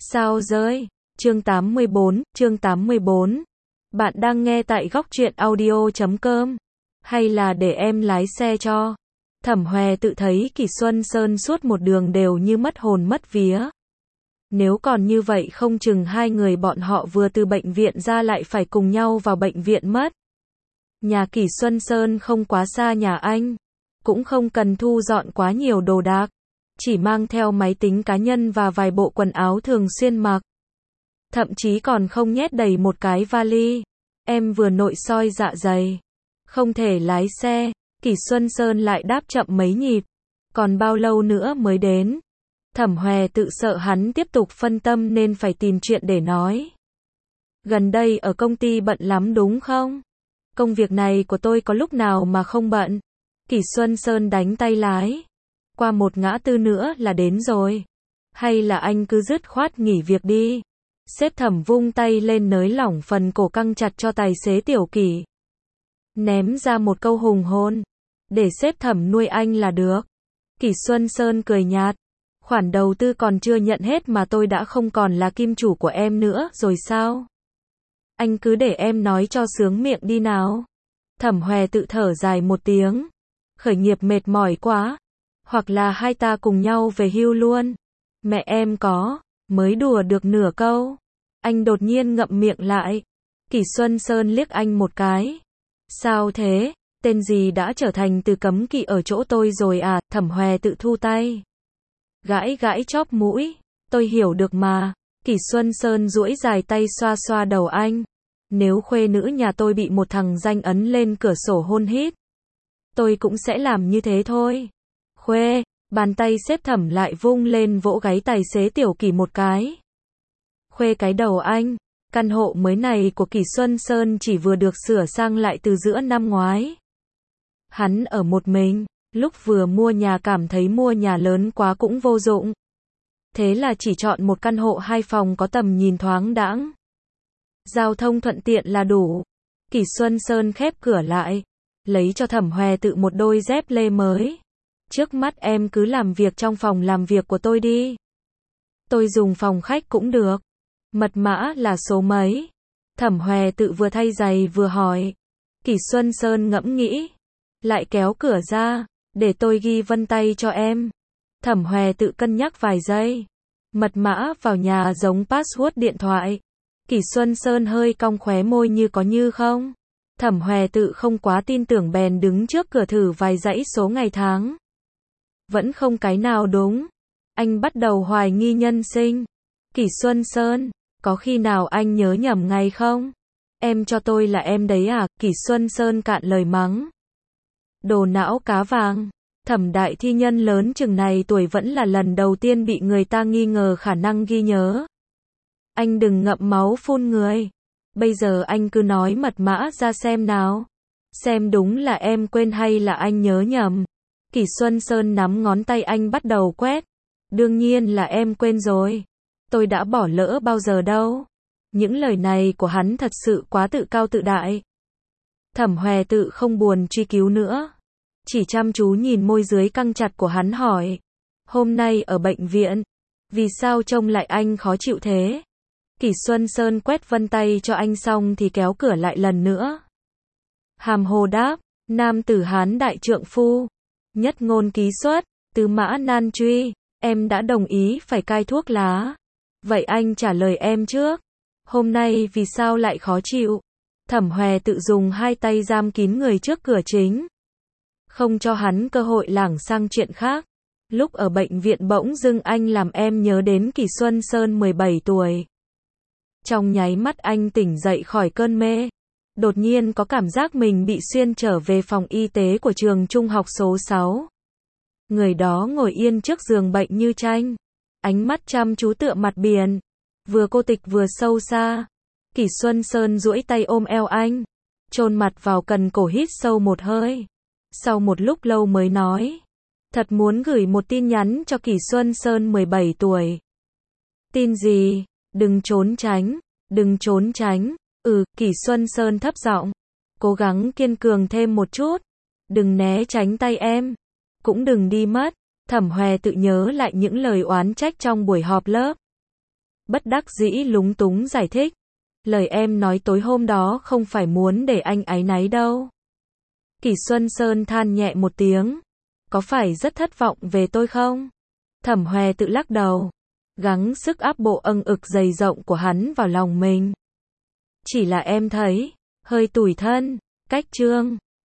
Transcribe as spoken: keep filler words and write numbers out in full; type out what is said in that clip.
Sao rơi? Chương tám mươi bốn, chương tám mươi bốn. Bạn đang nghe tại góc truyện audio chấm com hay là để em lái xe cho? Thẩm Hoè tự thấy Kỷ Xuân Sơn suốt một đường đều như mất hồn mất vía. Nếu còn như vậy không chừng hai người bọn họ vừa từ bệnh viện ra lại phải cùng nhau vào bệnh viện mất. Nhà Kỷ Xuân Sơn không quá xa nhà anh, cũng không cần thu dọn quá nhiều đồ đạc, chỉ mang theo máy tính cá nhân và vài bộ quần áo thường xuyên mặc. Thậm chí còn không nhét đầy một cái vali. Em vừa nội soi dạ dày, không thể lái xe. Kỷ Xuân Sơn lại đáp chậm mấy nhịp. Còn bao lâu nữa mới đến? Thẩm Hoè tự sợ hắn tiếp tục phân tâm nên phải tìm chuyện để nói. Gần đây ở công ty bận lắm đúng không? Công việc này của tôi có lúc nào mà không bận? Kỷ Xuân Sơn đánh tay lái. Qua một ngã tư nữa là đến rồi. Hay là anh cứ dứt khoát nghỉ việc đi? Sếp Thẩm vung tay lên nới lỏng phần cổ căng chặt cho tài xế Tiểu Kỷ. Ném ra một câu hùng hồn. Để sếp Thẩm nuôi anh là được. Kỷ Xuân Sơn cười nhạt. Khoản đầu tư còn chưa nhận hết mà tôi đã không còn là kim chủ của em nữa rồi sao? Anh cứ để em nói cho sướng miệng đi nào. Thẩm Hoè tự thở dài một tiếng. Khởi nghiệp mệt mỏi quá. Hoặc là hai ta cùng nhau về hưu luôn. Mẹ em có, mới đùa được nửa câu. Anh đột nhiên ngậm miệng lại. Kỷ Xuân Sơn liếc anh một cái. Sao thế? Tên gì đã trở thành từ cấm kỵ ở chỗ tôi rồi à? Thẩm Hoè tự thu tay. Gãi gãi chóp mũi. Tôi hiểu được mà. Kỷ Xuân Sơn duỗi dài tay xoa xoa đầu anh. Nếu khuê nữ nhà tôi bị một thằng danh ấn lên cửa sổ hôn hít, tôi cũng sẽ làm như thế thôi. Khuê, bàn tay sếp Thẩm lại vung lên vỗ gáy tài xế Tiểu Kỷ một cái. Khuê cái đầu anh. Căn hộ mới này của Kỷ Xuân Sơn chỉ vừa được sửa sang lại từ giữa năm ngoái. Hắn ở một mình, lúc vừa mua nhà cảm thấy mua nhà lớn quá cũng vô dụng. Thế là chỉ chọn một căn hộ hai phòng có tầm nhìn thoáng đãng. Giao thông thuận tiện là đủ. Kỷ Xuân Sơn khép cửa lại, lấy cho Thẩm Hoè tự một đôi dép lê mới. Trước mắt em cứ làm việc trong phòng làm việc của tôi đi. Tôi dùng phòng khách cũng được. Mật mã là số mấy? Thẩm Hoè tự vừa thay giày vừa hỏi. Kỷ Xuân Sơn ngẫm nghĩ. Lại kéo cửa ra. Để tôi ghi vân tay cho em. Thẩm Hoè tự cân nhắc vài giây. Mật mã vào nhà giống password điện thoại. Kỷ Xuân Sơn hơi cong khóe môi như có như không. Thẩm Hoè tự không quá tin tưởng bèn đứng trước cửa thử vài dãy số ngày tháng. Vẫn không cái nào đúng. Anh bắt đầu hoài nghi nhân sinh. Kỷ Xuân Sơn, có khi nào anh nhớ nhầm ngày không? Em cho tôi là em đấy à? Kỷ Xuân Sơn cạn lời mắng. Đồ não cá vàng. Thẩm đại thi nhân lớn chừng này tuổi vẫn là lần đầu tiên bị người ta nghi ngờ khả năng ghi nhớ. Anh đừng ngậm máu phun người. Bây giờ anh cứ nói mật mã ra xem nào. Xem đúng là em quên hay là anh nhớ nhầm. Kỷ Xuân Sơn nắm ngón tay anh bắt đầu quét. Đương nhiên là em quên rồi. Tôi đã bỏ lỡ bao giờ đâu. Những lời này của hắn thật sự quá tự cao tự đại. Thẩm Hoè tự không buồn truy cứu nữa. Chỉ chăm chú nhìn môi dưới căng chặt của hắn hỏi. Hôm nay ở bệnh viện, vì sao trông lại anh khó chịu thế? Kỷ Xuân Sơn quét vân tay cho anh xong thì kéo cửa lại lần nữa. Hàm hồ đáp, nam tử Hán đại trượng phu. Nhất ngôn ký xuất, tứ mã nan truy, em đã đồng ý phải cai thuốc lá. Vậy anh trả lời em trước. Hôm nay vì sao lại khó chịu? Thẩm Hoè tự dùng hai tay giam kín người trước cửa chính. Không cho hắn cơ hội lảng sang chuyện khác. Lúc ở bệnh viện bỗng dưng anh làm em nhớ đến Kỷ Xuân Sơn mười bảy tuổi. Trong nháy mắt anh tỉnh dậy khỏi cơn mê. Đột nhiên có cảm giác mình bị xuyên trở về phòng y tế của trường trung học số sáu. Người đó ngồi yên trước giường bệnh như tranh. Ánh mắt chăm chú tựa mặt biển. Vừa cô tịch vừa sâu xa. Kỷ Xuân Sơn duỗi tay ôm eo anh. Chôn mặt vào cần cổ hít sâu một hơi. Sau một lúc lâu mới nói. Thật muốn gửi một tin nhắn cho Kỷ Xuân Sơn mười bảy tuổi. Tin gì? Đừng trốn tránh. Đừng trốn tránh. Ừ, Kỷ Xuân Sơn thấp giọng. Cố gắng kiên cường thêm một chút. Đừng né tránh tay em. Cũng đừng đi mất. Thẩm Hoè tự nhớ lại những lời oán trách trong buổi họp lớp. Bất đắc dĩ lúng túng giải thích. Lời em nói tối hôm đó không phải muốn để anh áy náy đâu. Kỷ Xuân Sơn than nhẹ một tiếng. Có phải rất thất vọng về tôi không? Thẩm Hoè tự lắc đầu. Gắng sức áp bộ âng ực dày rộng của hắn vào lòng mình. Chỉ là em thấy hơi tủi thân. Cách Trương